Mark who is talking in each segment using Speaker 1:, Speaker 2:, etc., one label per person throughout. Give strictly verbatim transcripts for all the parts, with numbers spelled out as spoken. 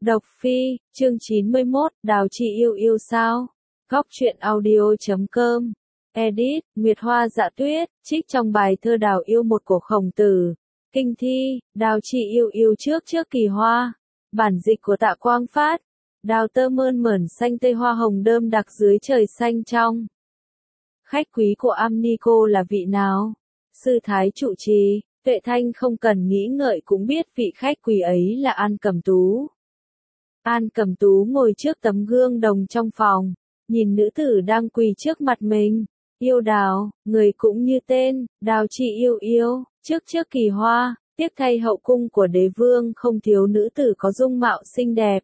Speaker 1: Độc Phi, chương chín mươi mốt, Đào Chị yêu yêu sao? Góc truyện audio chấm com. Edit, Nguyệt Hoa Dạ Tuyết, trích trong bài thơ Đào yêu một của Khổng Tử. Kinh thi, Đào Chị yêu yêu trước trước kỳ hoa. Bản dịch của Tạ Quang Phát. Đào tơ mơn mởn xanh tây hoa hồng đơm đặc dưới trời xanh trong. Khách quý của Amnico là vị nào? Sư Thái trụ trì, Tuệ Thanh không cần nghĩ ngợi cũng biết vị khách quý ấy là An Cẩm Tú. An Cẩm Tú ngồi trước tấm gương đồng trong phòng, nhìn nữ tử đang quỳ trước mặt mình. Yêu Đào, người cũng như tên, Đào Chị yêu yêu, trước trước kỳ hoa, tiếc thay hậu cung của đế vương không thiếu nữ tử có dung mạo xinh đẹp.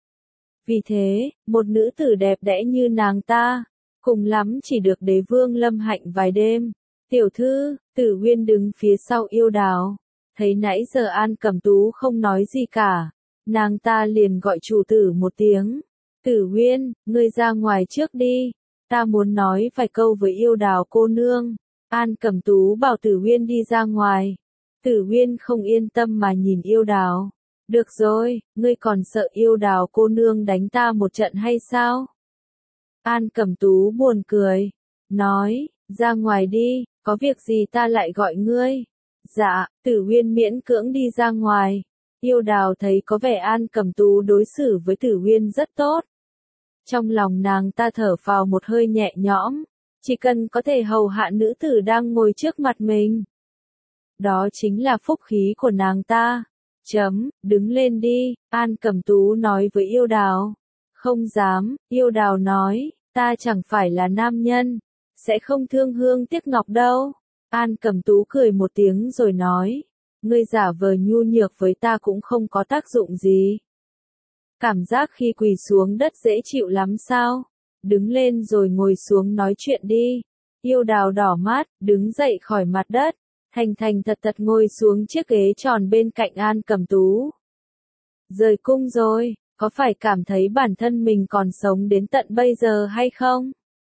Speaker 1: Vì thế, một nữ tử đẹp đẽ như nàng ta, cùng lắm chỉ được đế vương lâm hạnh vài đêm. Tiểu thư, Tử Uyên đứng phía sau Yêu Đào, thấy nãy giờ An Cẩm Tú không nói gì cả, nàng ta liền gọi chủ tử một tiếng. Tử Uyên, ngươi ra ngoài trước đi, ta muốn nói vài câu với Yêu Đào cô nương. An Cẩm Tú bảo Tử Uyên đi ra ngoài. Tử Uyên không yên tâm mà nhìn Yêu Đào. Được rồi, ngươi còn sợ Yêu Đào cô nương đánh ta một trận hay sao? An Cẩm Tú buồn cười, nói, ra ngoài đi, có việc gì ta lại gọi ngươi? Dạ, Tử Uyên miễn cưỡng đi ra ngoài. Yêu Đào thấy có vẻ An Cẩm Tú đối xử với Tử Uyên rất tốt. Trong lòng nàng ta thở phào một hơi nhẹ nhõm, chỉ cần có thể hầu hạ nữ tử đang ngồi trước mặt mình. Đó chính là phúc khí của nàng ta. Chấm, đứng lên đi, An Cẩm Tú nói với Yêu Đào. Không dám, Yêu Đào nói, ta chẳng phải là nam nhân, sẽ không thương hương tiếc ngọc đâu. An Cẩm Tú cười một tiếng rồi nói, ngươi giả vờ nhu nhược với ta cũng không có tác dụng gì. Cảm giác khi quỳ xuống đất dễ chịu lắm sao? Đứng lên rồi ngồi xuống nói chuyện đi. Yêu Đào đỏ mắt, đứng dậy khỏi mặt đất, thành thành thật thật ngồi xuống chiếc ghế tròn bên cạnh An Cẩm Tú. Rời cung rồi, có phải cảm thấy bản thân mình còn sống đến tận bây giờ hay không?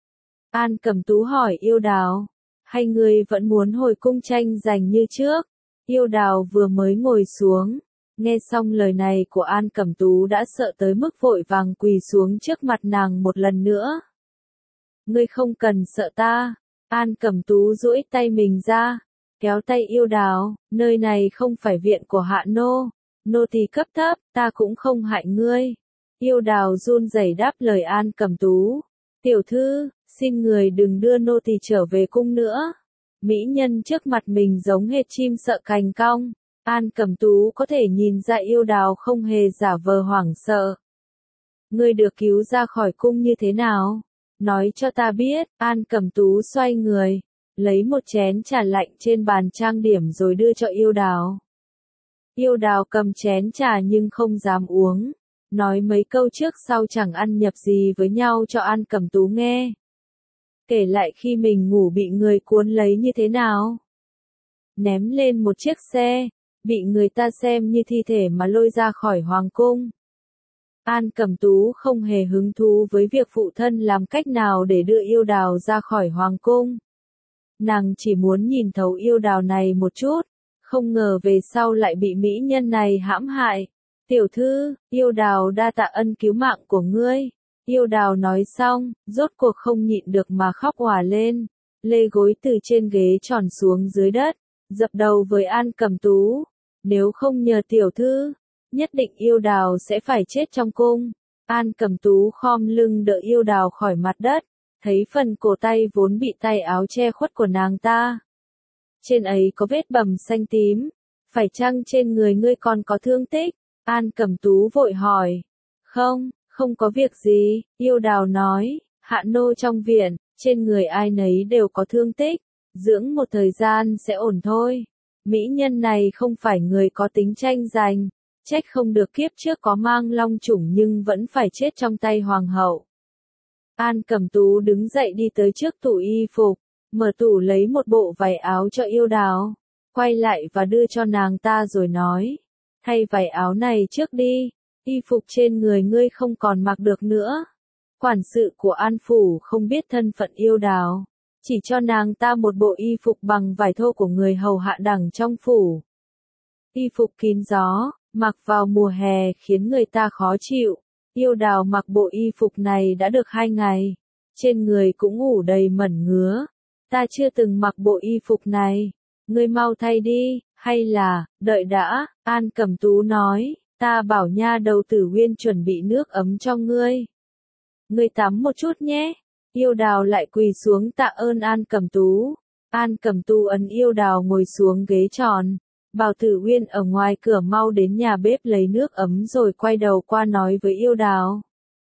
Speaker 1: An Cẩm Tú hỏi Yêu Đào, hay ngươi vẫn muốn hồi cung tranh giành như trước? Yêu Đào vừa mới ngồi xuống, nghe xong lời này của An Cẩm Tú đã sợ tới mức vội vàng quỳ xuống trước mặt nàng một lần nữa. Ngươi không cần sợ ta. An Cẩm Tú duỗi tay mình ra, kéo tay Yêu Đào, nơi này không phải viện của hạ nô, nô tỳ cấp thấp, ta cũng không hại ngươi. Yêu Đào run rẩy đáp lời An Cẩm Tú, tiểu thư, xin người đừng đưa nô tỳ trở về cung nữa. Mỹ nhân trước mặt mình giống hệt chim sợ cành cong. An Cẩm Tú có thể nhìn ra Yêu Đào không hề giả vờ hoảng sợ. Ngươi được cứu ra khỏi cung như thế nào? Nói cho ta biết. An Cẩm Tú xoay người, lấy một chén trà lạnh trên bàn trang điểm rồi đưa cho Yêu Đào. Yêu Đào cầm chén trà nhưng không dám uống, nói mấy câu trước sau chẳng ăn nhập gì với nhau cho An Cẩm Tú nghe. Kể lại khi mình ngủ bị người cuốn lấy như thế nào. Ném lên một chiếc xe, bị người ta xem như thi thể mà lôi ra khỏi hoàng cung. An Cẩm Tú không hề hứng thú với việc phụ thân làm cách nào để đưa Yêu Đào ra khỏi hoàng cung. Nàng chỉ muốn nhìn thấu Yêu Đào này một chút, không ngờ về sau lại bị mỹ nhân này hãm hại. Tiểu thư, Yêu Đào đa tạ ân cứu mạng của ngươi. Yêu Đào nói xong, rốt cuộc không nhịn được mà khóc òa lên, lê gối từ trên ghế tròn xuống dưới đất, dập đầu với An Cẩm Tú. Nếu không nhờ tiểu thư, nhất định Yêu Đào sẽ phải chết trong cung. An Cẩm Tú khom lưng đỡ Yêu Đào khỏi mặt đất, thấy phần cổ tay vốn bị tay áo che khuất của nàng ta. Trên ấy có vết bầm xanh tím, phải chăng trên người ngươi còn có thương tích? An Cẩm Tú vội hỏi. Không, không có việc gì, Yêu Đào nói, hạ nô trong viện, trên người ai nấy đều có thương tích, dưỡng một thời gian sẽ ổn thôi. Mỹ nhân này không phải người có tính tranh giành, trách không được kiếp trước có mang long chủng nhưng vẫn phải chết trong tay hoàng hậu. An Cẩm Tú đứng dậy đi tới trước tủ y phục, mở tủ lấy một bộ vải áo cho Yêu Đào, quay lại và đưa cho nàng ta rồi nói, thay vải áo này trước đi, y phục trên người ngươi không còn mặc được nữa. Quản sự của An Phủ không biết thân phận Yêu Đào, chỉ cho nàng ta một bộ y phục bằng vải thô của người hầu hạ đẳng trong phủ. Y phục kín gió, mặc vào mùa hè khiến người ta khó chịu. Yêu đào mặc bộ y phục này đã được hai ngày, trên người cũng ủ đầy mẩn ngứa. Ta chưa từng mặc bộ y phục này, ngươi mau thay đi, hay là, đợi đã, An Cẩm Tú nói, ta bảo nha đầu Tử Uyên chuẩn bị nước ấm cho ngươi. Ngươi tắm một chút nhé. Yêu đào lại quỳ xuống tạ ơn An Cẩm Tú. An Cẩm Tú ấn yêu đào ngồi xuống ghế tròn. Bảo Tử Uyên ở ngoài cửa mau đến nhà bếp lấy nước ấm rồi quay đầu qua nói với yêu đào.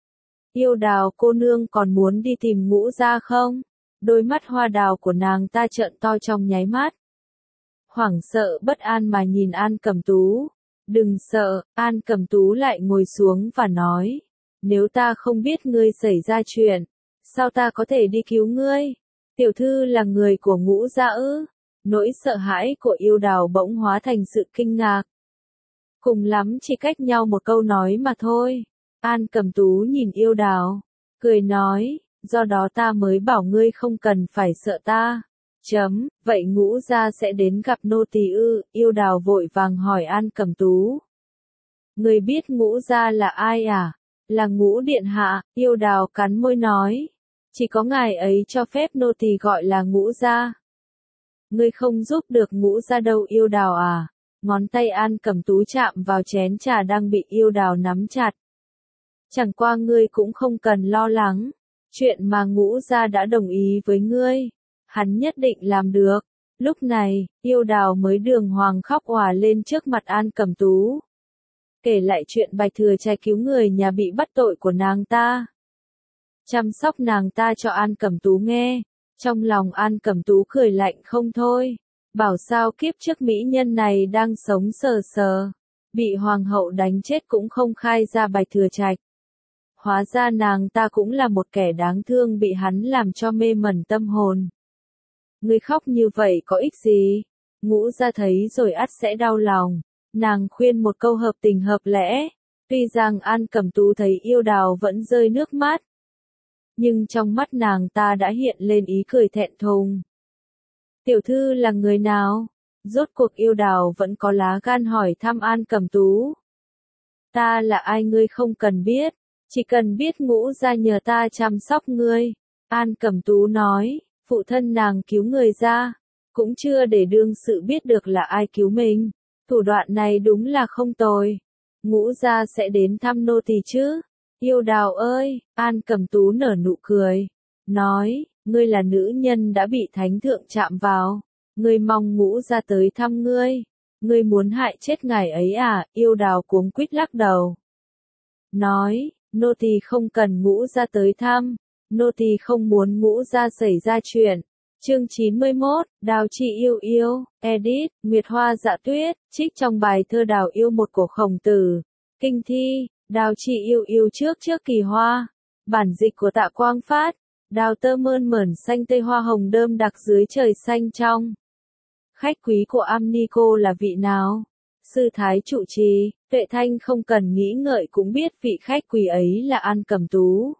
Speaker 1: Yêu đào cô nương còn muốn đi tìm Ngũ Gia không? Đôi mắt hoa đào của nàng ta trợn to trong nháy mắt. Hoảng sợ bất an mà nhìn An Cẩm Tú. Đừng sợ, An Cẩm Tú lại ngồi xuống và nói. Nếu ta không biết ngươi xảy ra chuyện, sao ta có thể đi cứu ngươi? Tiểu thư là người của Ngũ Gia ư? Nỗi sợ hãi của yêu đào bỗng hóa thành sự kinh ngạc. Cùng lắm chỉ cách nhau một câu nói mà thôi. An Cẩm Tú nhìn yêu đào, cười nói, do đó ta mới bảo ngươi không cần phải sợ ta. Chấm, vậy Ngũ Gia sẽ đến gặp nô tỳ ư? Yêu đào vội vàng hỏi An Cẩm Tú. Ngươi biết Ngũ Gia là ai à? Là Ngũ Điện Hạ, yêu đào cắn môi nói. Chỉ có ngài ấy cho phép nô tỳ gọi là Ngũ Gia. Ngươi không giúp được Ngũ Gia đâu yêu đào à? Ngón tay An Cẩm Tú chạm vào chén trà đang bị yêu đào nắm chặt. Chẳng qua ngươi cũng không cần lo lắng. Chuyện mà Ngũ Gia đã đồng ý với ngươi, hắn nhất định làm được. Lúc này, yêu đào mới đường hoàng khóc òa lên trước mặt An Cẩm Tú. Kể lại chuyện Bạch Thừa Trai cứu người nhà bị bắt tội của nàng ta. Chăm sóc nàng ta cho An Cẩm Tú nghe. Trong lòng An Cẩm Tú cười lạnh không thôi. Bảo sao kiếp trước mỹ nhân này đang sống sờ sờ. Bị hoàng hậu đánh chết cũng không khai ra Bạch Thừa Trạch. Hóa ra nàng ta cũng là một kẻ đáng thương bị hắn làm cho mê mẩn tâm hồn. Ngươi khóc như vậy có ích gì? Ngũ Gia thấy rồi ắt sẽ đau lòng. Nàng khuyên một câu hợp tình hợp lẽ. Tuy rằng An Cẩm Tú thấy yêu đào vẫn rơi nước mắt. Nhưng trong mắt nàng ta đã hiện lên ý cười thẹn thùng. Tiểu thư là người nào? Rốt cuộc yêu đào vẫn có lá gan hỏi thăm An Cẩm Tú. Ta là ai ngươi không cần biết. Chỉ cần biết Ngũ Gia nhờ ta chăm sóc ngươi. An Cẩm Tú nói, phụ thân nàng cứu người ra. Cũng chưa để đương sự biết được là ai cứu mình. Thủ đoạn này đúng là không tồi. Ngũ Gia sẽ đến thăm nô tỳ chứ? Yêu đào ơi, An Cẩm Tú nở nụ cười. Nói, ngươi là nữ nhân đã bị thánh thượng chạm vào. Ngươi mong Ngũ Gia tới thăm ngươi. Ngươi muốn hại chết ngài ấy à? Yêu đào cuống quýt lắc đầu. Nói, nô tỳ không cần Ngũ Gia tới thăm. Nô tỳ không muốn Ngũ Gia xảy ra chuyện. Chương chín mươi mốt, Đào Chị Yêu Yêu, edit, Nguyệt Hoa Dạ Tuyết, trích trong bài thơ Đào Yêu một của Khổng Tử. Kinh thi, Đào Chị Yêu Yêu trước trước kỳ hoa. Bản dịch của Tạ Quang Phát. Đào tơ mơn mởn xanh tây hoa hồng đơm đặc dưới trời xanh trong. Khách quý của Amnico là vị nào? Sư Thái trụ trì, Tuệ Thanh không cần nghĩ ngợi cũng biết vị khách quý ấy là An Cẩm Tú.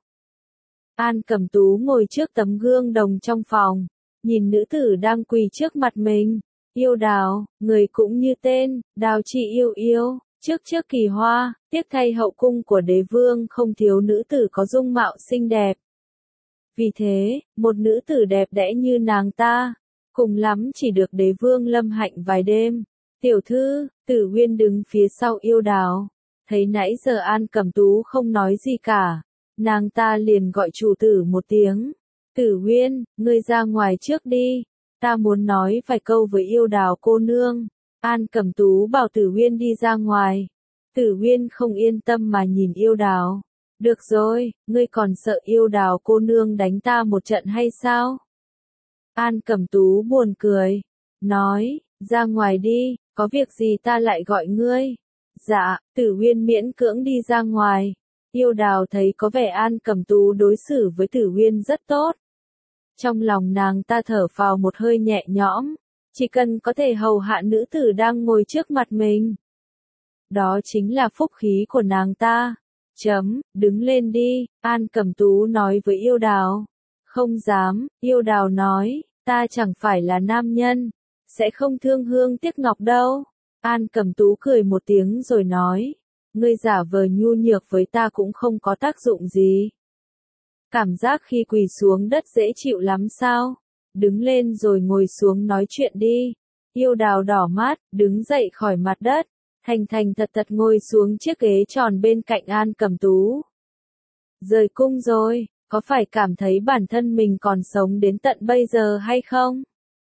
Speaker 1: An Cẩm Tú ngồi trước tấm gương đồng trong phòng, nhìn nữ tử đang quỳ trước mặt mình. Yêu đào, người cũng như tên, Đào Chị Yêu Yêu, trước trước kỳ hoa, tiếc thay hậu cung của đế vương không thiếu nữ tử có dung mạo xinh đẹp. Vì thế, một nữ tử đẹp đẽ như nàng ta, cùng lắm chỉ được đế vương lâm hạnh vài đêm. Tiểu thư, Tử Uyên đứng phía sau yêu đào, thấy nãy giờ An Cẩm Tú không nói gì cả, nàng ta liền gọi chủ tử một tiếng. Tử Uyên, ngươi ra ngoài trước đi, ta muốn nói vài câu với yêu đào cô nương. An Cẩm Tú bảo Tử Uyên đi ra ngoài. Tử Uyên không yên tâm mà nhìn yêu đào. Được rồi, ngươi còn sợ yêu đào cô nương đánh ta một trận hay sao? An Cẩm Tú buồn cười, nói, ra ngoài đi, có việc gì ta lại gọi ngươi. Dạ, Tử Uyên miễn cưỡng đi ra ngoài. Yêu đào thấy có vẻ An Cẩm Tú đối xử với Tử Uyên rất tốt. Trong lòng nàng ta thở phào một hơi nhẹ nhõm, chỉ cần có thể hầu hạ nữ tử đang ngồi trước mặt mình. Đó chính là phúc khí của nàng ta. Chấm, đứng lên đi, An Cẩm Tú nói với yêu đào. Không dám, yêu đào nói, ta chẳng phải là nam nhân, sẽ không thương hương tiếc ngọc đâu. An Cẩm Tú cười một tiếng rồi nói, ngươi giả vờ nhu nhược với ta cũng không có tác dụng gì. Cảm giác khi quỳ xuống đất dễ chịu lắm sao? Đứng lên rồi ngồi xuống nói chuyện đi. Yêu Đào đỏ mắt, đứng dậy khỏi mặt đất, thành thành thật thật ngồi xuống chiếc ghế tròn bên cạnh An Cẩm Tú. Rời cung rồi, có phải cảm thấy bản thân mình còn sống đến tận bây giờ hay không?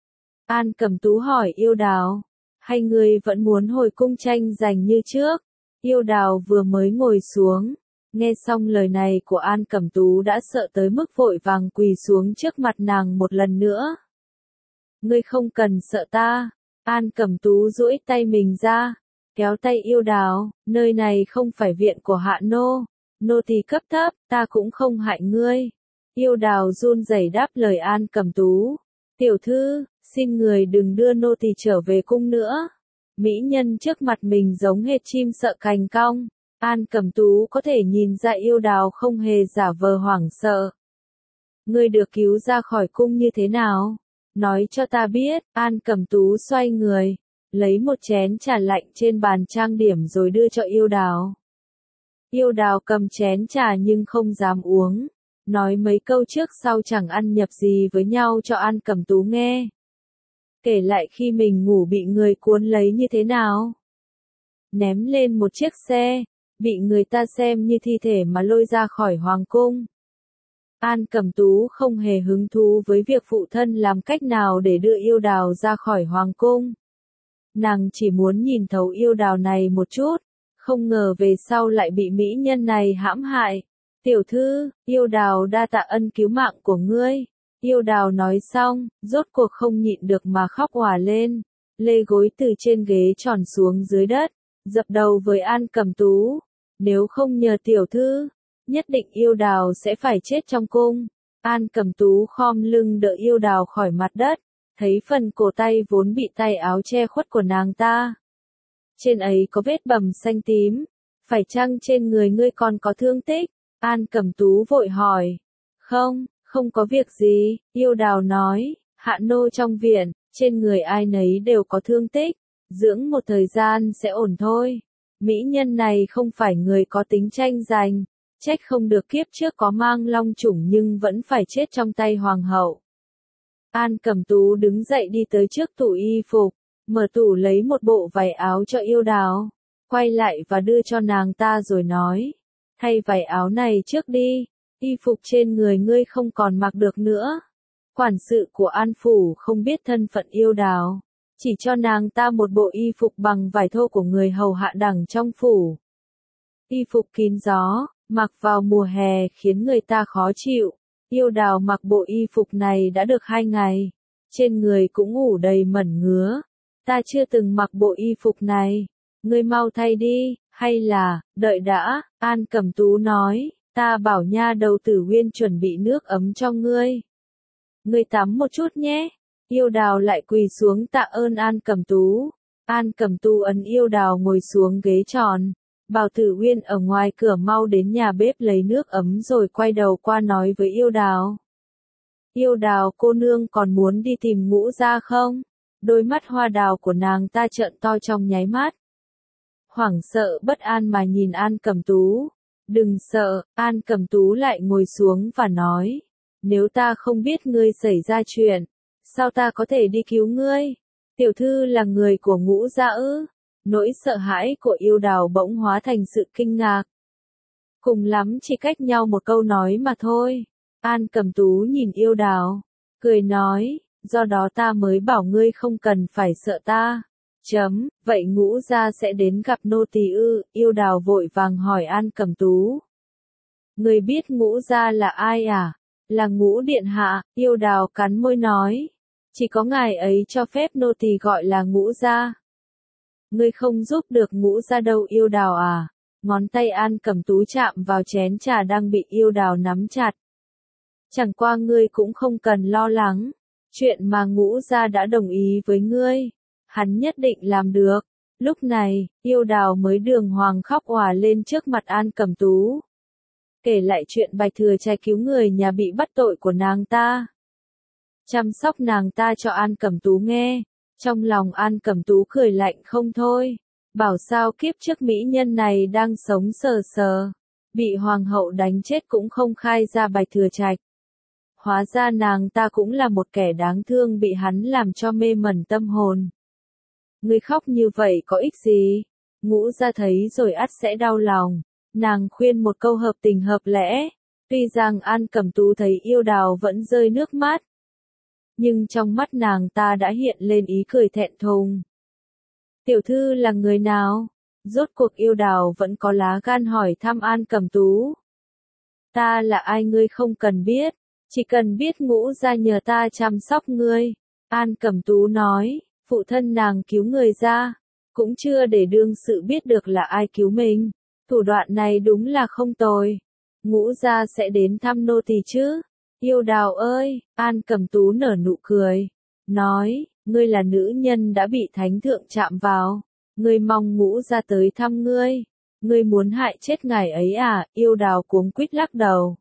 Speaker 1: An Cẩm Tú hỏi Yêu Đào, hay ngươi vẫn muốn hồi cung tranh giành như trước? Yêu Đào vừa mới ngồi xuống, nghe xong lời này của An Cẩm Tú đã sợ tới mức vội vàng quỳ xuống trước mặt nàng một lần nữa. Ngươi không cần sợ ta. An Cẩm Tú duỗi tay mình ra, kéo tay Yêu Đào, nơi này không phải viện của hạ nô, nô tỳ cấp thấp, ta cũng không hại ngươi. Yêu Đào run rẩy đáp lời An Cẩm Tú, tiểu thư, xin người đừng đưa nô tỳ trở về cung nữa. Mỹ nhân trước mặt mình giống hệt chim sợ cành cong. An Cẩm Tú có thể nhìn ra Yêu Đào không hề giả vờ hoảng sợ. Ngươi được cứu ra khỏi cung như thế nào? Nói cho ta biết. An Cẩm Tú xoay người, lấy một chén trà lạnh trên bàn trang điểm rồi đưa cho Yêu Đào. Yêu Đào cầm chén trà nhưng không dám uống, nói mấy câu trước sau chẳng ăn nhập gì với nhau cho An Cẩm Tú nghe. Kể lại khi mình ngủ bị người cuốn lấy như thế nào. Ném lên một chiếc xe, bị người ta xem như thi thể mà lôi ra khỏi hoàng cung. An Cẩm Tú không hề hứng thú với việc phụ thân làm cách nào để đưa Yêu Đào ra khỏi hoàng cung. Nàng chỉ muốn nhìn thấu Yêu Đào này một chút, không ngờ về sau lại bị mỹ nhân này hãm hại. Tiểu thư, Yêu Đào đa tạ ân cứu mạng của ngươi. Yêu Đào nói xong, rốt cuộc không nhịn được mà khóc òa lên, lê gối từ trên ghế tròn xuống dưới đất, dập đầu với An Cẩm Tú. Nếu không nhờ tiểu thư, nhất định Yêu Đào sẽ phải chết trong cung. An Cẩm Tú khom lưng đỡ Yêu Đào khỏi mặt đất, thấy phần cổ tay vốn bị tay áo che khuất của nàng ta. Trên ấy có vết bầm xanh tím, phải chăng trên người ngươi còn có thương tích? An Cẩm Tú vội hỏi. Không, không có việc gì, Yêu Đào nói, hạ nô trong viện, trên người ai nấy đều có thương tích, dưỡng một thời gian sẽ ổn thôi. Mỹ nhân này không phải người có tính tranh giành, trách không được kiếp trước có mang long chủng nhưng vẫn phải chết trong tay hoàng hậu. An Cẩm Tú đứng dậy đi tới trước tủ y phục, mở tủ lấy một bộ váy áo cho Yêu Đào, quay lại và đưa cho nàng ta rồi nói, thay váy áo này trước đi, y phục trên người ngươi không còn mặc được nữa. Quản sự của An Phủ không biết thân phận Yêu Đào, chỉ cho nàng ta một bộ y phục bằng vải thô của người hầu hạ đẳng trong phủ. Y phục kín gió, mặc vào mùa hè khiến người ta khó chịu. Yêu Đào mặc bộ y phục này đã được hai ngày, trên người cũng ủ đầy mẩn ngứa. Ta chưa từng mặc bộ y phục này, ngươi mau thay đi, hay là, đợi đã, An Cẩm Tú nói, ta bảo nha đầu Tử Uyên chuẩn bị nước ấm cho ngươi. Ngươi tắm một chút nhé. Yêu Đào lại quỳ xuống tạ ơn An Cẩm Tú. An Cẩm Tú ấn Yêu Đào ngồi xuống ghế tròn, bảo Tử Uyên ở ngoài cửa mau đến nhà bếp lấy nước ấm rồi quay đầu qua nói với Yêu Đào. Yêu Đào cô nương còn muốn đi tìm Ngũ Gia không? Đôi mắt hoa đào của nàng ta trợn to trong nháy mắt. Hoảng sợ bất an mà nhìn An Cẩm Tú. Đừng sợ, An Cẩm Tú lại ngồi xuống và nói. Nếu ta không biết ngươi xảy ra chuyện, sao ta có thể đi cứu ngươi? Tiểu thư là người của Ngũ Gia ư? Nỗi sợ hãi của Yêu Đào bỗng hóa thành sự kinh ngạc. Cùng lắm chỉ cách nhau một câu nói mà thôi. An Cẩm Tú nhìn Yêu Đào, cười nói, do đó ta mới bảo ngươi không cần phải sợ ta. Chấm, vậy Ngũ Gia sẽ đến gặp nô tỳ ư? Yêu Đào vội vàng hỏi An Cẩm Tú. Ngươi biết Ngũ Gia là ai à? Là Ngũ Điện Hạ. Yêu Đào cắn môi nói, chỉ có ngài ấy cho phép nô tỳ gọi là Ngũ Gia. Ngươi không giúp được Ngũ Gia đâu Yêu Đào à? Ngón tay An Cẩm Tú chạm vào chén trà đang bị Yêu Đào nắm chặt. Chẳng qua ngươi cũng không cần lo lắng, chuyện mà Ngũ Gia đã đồng ý với ngươi, hắn nhất định làm được. Lúc này, Yêu Đào mới đường hoàng khóc òa lên trước mặt An Cẩm Tú. Kể lại chuyện Bạch Thừa Trai cứu người nhà bị bắt tội của nàng ta. Chăm sóc nàng ta cho An Cẩm Tú nghe, Trong lòng An Cẩm Tú cười lạnh không thôi, bảo sao kiếp trước mỹ nhân này đang sống sờ sờ, bị hoàng hậu đánh chết cũng không khai ra Bạch Thừa Trạch. Hóa ra nàng ta cũng là một kẻ đáng thương bị hắn làm cho mê mẩn tâm hồn. Ngươi khóc như vậy có ích gì? Ngũ gia thấy rồi ắt sẽ đau lòng. Nàng khuyên một câu hợp tình hợp lẽ. Tuy rằng An Cẩm Tú thấy Yêu Đào vẫn rơi nước mắt, nhưng trong mắt nàng ta đã hiện lên ý cười thẹn thùng. Tiểu thư là người nào? Rốt cuộc Yêu Đào vẫn có lá gan hỏi thăm An Cẩm Tú. Ta là ai ngươi không cần biết, chỉ cần biết Ngũ gia nhờ ta chăm sóc ngươi. An Cẩm Tú nói, phụ thân nàng cứu người ra, cũng chưa để đương sự biết được là ai cứu mình. Thủ đoạn này đúng là không tồi. Ngũ gia sẽ đến thăm nô tỳ chứ? Yêu Đào ơi, An Cẩm Tú nở nụ cười, nói, ngươi là nữ nhân đã bị thánh thượng chạm vào, ngươi mong Ngũ gia tới thăm ngươi, ngươi muốn hại chết ngài ấy à? Yêu Đào cuống quýt lắc đầu,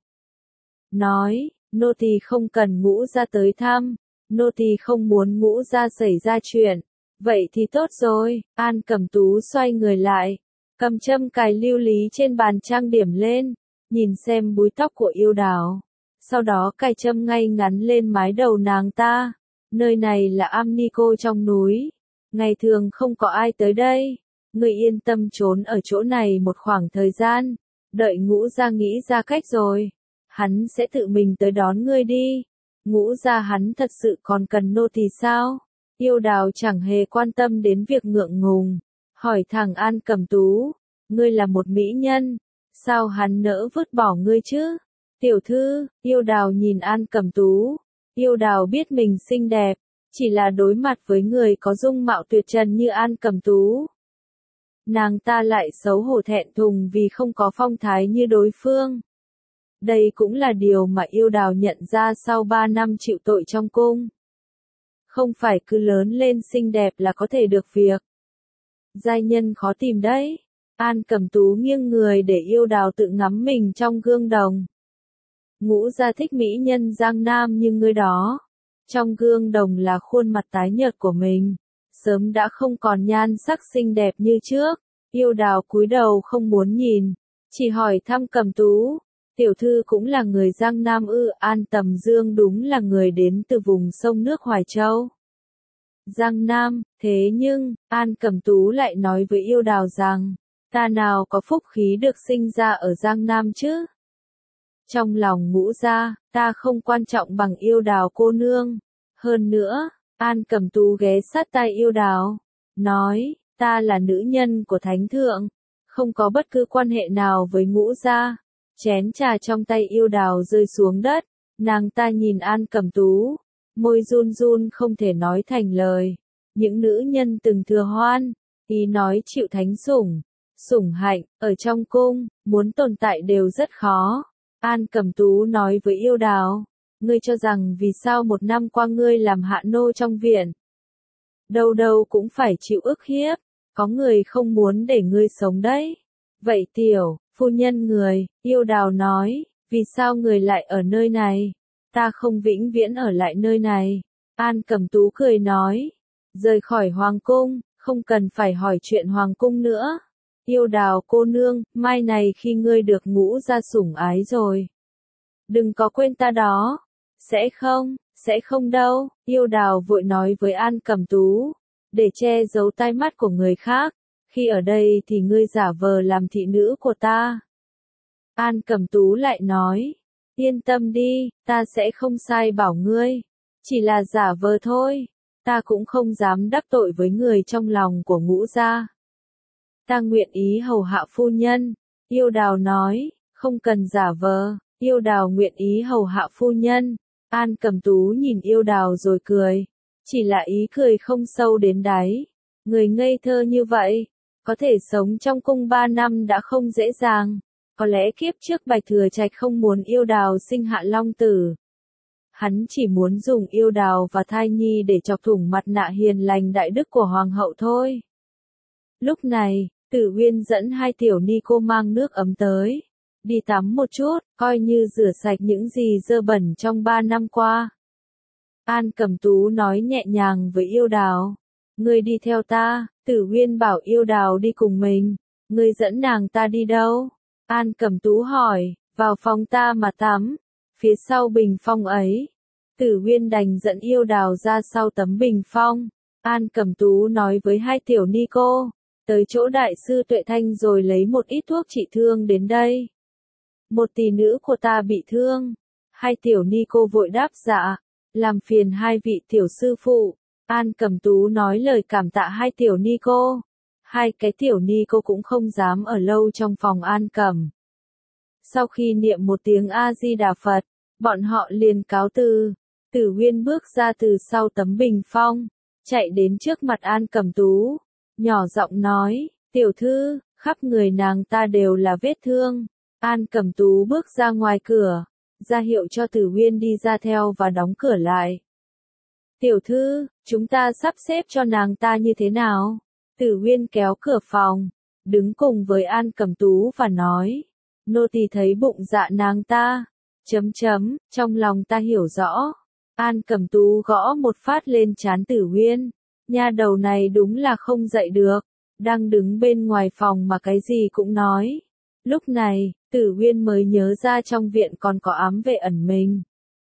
Speaker 1: nói, nô tỳ không cần Ngũ gia tới thăm, nô tỳ không muốn Ngũ gia xảy ra chuyện. Vậy thì tốt rồi. An Cẩm Tú xoay người lại, cầm châm cài lưu lý trên bàn trang điểm lên, nhìn xem búi tóc của Yêu Đào, sau đó cài châm ngay ngắn lên mái đầu nàng ta. Nơi này là Amnico trong núi, ngày thường không có ai tới đây, ngươi yên tâm trốn ở chỗ này một khoảng thời gian, đợi Ngũ gia nghĩ ra cách rồi, hắn sẽ tự mình tới đón ngươi đi. Ngũ gia hắn thật sự còn cần nô tỳ sao? Yêu Đào chẳng hề quan tâm đến việc ngượng ngùng, hỏi thẳng An Cẩm Tú, ngươi là một mỹ nhân, sao hắn nỡ vứt bỏ ngươi chứ? Tiểu thư, Yêu Đào nhìn An Cẩm Tú, Yêu Đào biết mình xinh đẹp, chỉ là đối mặt với người có dung mạo tuyệt trần như An Cẩm Tú, nàng ta lại xấu hổ thẹn thùng vì không có phong thái như đối phương. Đây cũng là điều mà Yêu Đào nhận ra sau ba năm chịu tội trong cung. Không phải cứ lớn lên xinh đẹp là có thể được việc. Giai nhân khó tìm đấy. An Cẩm Tú nghiêng người để Yêu Đào tự ngắm mình trong gương đồng. Ngũ gia thích mỹ nhân Giang Nam như ngươi đó. Trong gương đồng là khuôn mặt tái nhợt của mình, sớm đã không còn nhan sắc xinh đẹp như trước. Yêu Đào cúi đầu không muốn nhìn, chỉ hỏi thăm Cẩm Tú, tiểu thư cũng là người Giang Nam ư? An Tầm Dương đúng là người đến từ vùng sông nước Hoài Châu, Giang Nam, thế nhưng, An Cẩm Tú lại nói với Yêu Đào rằng, ta nào có phúc khí được sinh ra ở Giang Nam chứ? Trong lòng Ngũ gia, ta không quan trọng bằng Yêu Đào cô nương. Hơn nữa, An Cẩm Tú ghé sát tai Yêu Đào, nói, ta là nữ nhân của Thánh Thượng, không có bất cứ quan hệ nào với Ngũ gia. Chén trà trong tay Yêu Đào rơi xuống đất, nàng ta nhìn An Cẩm Tú, môi run run không thể nói thành lời. Những nữ nhân từng thừa hoan, ý nói chịu thánh sủng, sủng hạnh, ở trong cung, muốn tồn tại đều rất khó. An Cẩm Tú nói với Yêu Đào, ngươi cho rằng vì sao một năm qua ngươi làm hạ nô trong viện, đâu đâu cũng phải chịu ức hiếp, có người không muốn để ngươi sống đấy. Vậy tiểu, phu nhân người, Yêu Đào nói, vì sao người lại ở nơi này? Ta không vĩnh viễn ở lại nơi này. An Cẩm Tú cười nói, rời khỏi hoàng cung, không cần phải hỏi chuyện hoàng cung nữa. Yêu Đào cô nương, mai này khi ngươi được Ngũ gia sủng ái rồi, đừng có quên ta đó. Sẽ không, sẽ không đâu. Yêu Đào vội nói với An Cẩm Tú, để che giấu tai mắt của người khác, khi ở đây thì ngươi giả vờ làm thị nữ của ta. An Cẩm Tú lại nói, yên tâm đi, ta sẽ không sai bảo ngươi, chỉ là giả vờ thôi, ta cũng không dám đắc tội với người trong lòng của Ngũ gia. Ta nguyện ý hầu hạ phu nhân. Yêu Đào nói, không cần giả vờ. Yêu Đào nguyện ý hầu hạ phu nhân. An Cẩm Tú nhìn Yêu Đào rồi cười, chỉ là ý cười không sâu đến đáy. Người ngây thơ như vậy, có thể sống trong cung ba năm đã không dễ dàng. Có lẽ kiếp trước Bạch Thừa Trạch không muốn Yêu Đào sinh hạ long tử. Hắn chỉ muốn dùng Yêu Đào và thai nhi để chọc thủng mặt nạ hiền lành đại đức của hoàng hậu thôi. Lúc này, Tử Uyên dẫn hai tiểu ni cô mang nước ấm tới, đi tắm một chút, coi như rửa sạch những gì dơ bẩn trong ba năm qua. An Cẩm Tú nói nhẹ nhàng với Yêu Đào, Ngươi đi theo ta, Tử Uyên bảo Yêu Đào đi cùng mình. Ngươi dẫn nàng ta đi đâu? An Cẩm Tú hỏi, vào phòng ta mà tắm, phía sau bình phong ấy. Tử Uyên đành dẫn Yêu Đào ra sau tấm bình phong. An Cẩm Tú nói với hai tiểu ni cô, tới chỗ đại sư Tuệ Thanh rồi lấy một ít thuốc trị thương đến đây. Một tỷ nữ của ta bị thương. Hai tiểu ni cô vội đáp dạ, làm phiền hai vị tiểu sư phụ. An Cẩm Tú nói lời cảm tạ hai tiểu ni cô. Hai cái tiểu ni cô cũng không dám ở lâu trong phòng An Cẩm. Sau khi niệm một tiếng A-di-đà Phật, bọn họ liền cáo từ. Tử Uyên bước ra từ sau tấm bình phong, chạy đến trước mặt An Cẩm Tú, nhỏ giọng nói, tiểu thư, khắp người nàng ta đều là vết thương. An Cẩm Tú bước ra ngoài cửa, ra hiệu cho Tử Uyên đi ra theo và đóng cửa lại. Tiểu thư, chúng ta sắp xếp cho nàng ta như thế nào? Tử Uyên kéo cửa phòng, đứng cùng với An Cẩm Tú và nói, nô tỳ thấy bụng dạ nàng ta, chấm chấm, trong lòng ta hiểu rõ. An Cẩm Tú gõ một phát lên trán Tử Uyên, nha đầu này đúng là không dậy được, đang đứng bên ngoài phòng mà cái gì cũng nói. Lúc này, Tử Uyên mới nhớ ra trong viện còn có ám vệ ẩn mình.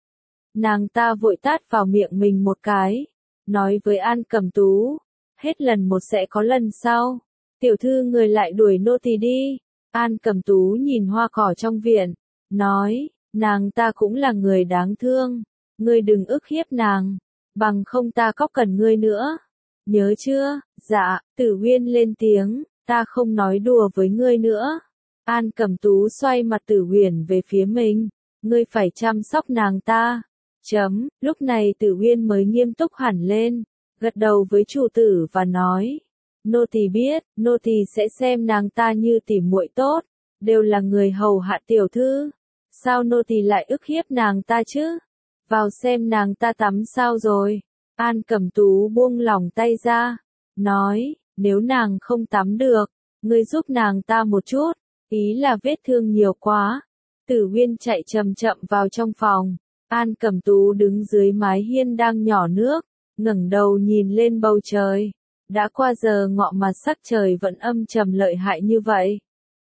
Speaker 1: Nàng ta vội tát vào miệng mình một cái, nói với An Cẩm Tú, hết lần một sẽ có lần sau. Tiểu thư người lại đuổi nô tỳ đi. An Cẩm Tú nhìn hoa cỏ trong viện, nói, nàng ta cũng là người đáng thương. Ngươi đừng ức hiếp nàng, bằng không ta cóc cần ngươi nữa. Nhớ chưa? Dạ, Tử Uyên lên tiếng, ta không nói đùa với ngươi nữa. An Cẩm Tú xoay mặt Tử Uyên về phía mình, ngươi phải chăm sóc nàng ta. Chấm, lúc này Tử Uyên mới nghiêm túc hẳn lên, gật đầu với chủ tử và nói, nô tỳ biết, nô tỳ sẽ xem nàng ta như tỉ muội tốt, đều là người hầu hạ tiểu thư. Sao nô tỳ lại ức hiếp nàng ta chứ? Vào xem nàng ta tắm sao rồi. An Cẩm Tú buông lỏng tay ra, nói, nếu nàng không tắm được, ngươi giúp nàng ta một chút, ý là vết thương nhiều quá. Tử Uyên chạy chậm chậm vào trong phòng, An Cẩm Tú đứng dưới mái hiên đang nhỏ nước, ngẩng đầu nhìn lên bầu trời. Đã qua giờ ngọ mà sắc trời vẫn âm trầm lợi hại như vậy.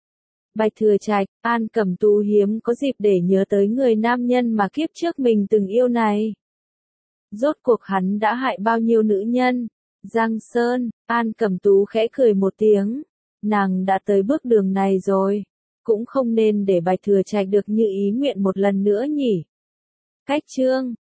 Speaker 1: Bạch Thừa Trạch, An Cẩm Tú hiếm có dịp để nhớ tới người nam nhân mà kiếp trước mình từng yêu này. Rốt cuộc hắn đã hại bao nhiêu nữ nhân? Giang Sơn, An Cẩm Tú khẽ cười một tiếng. Nàng đã tới bước đường này rồi, cũng không nên để Bạch Thừa Trạch được như ý nguyện một lần nữa nhỉ. Cách chương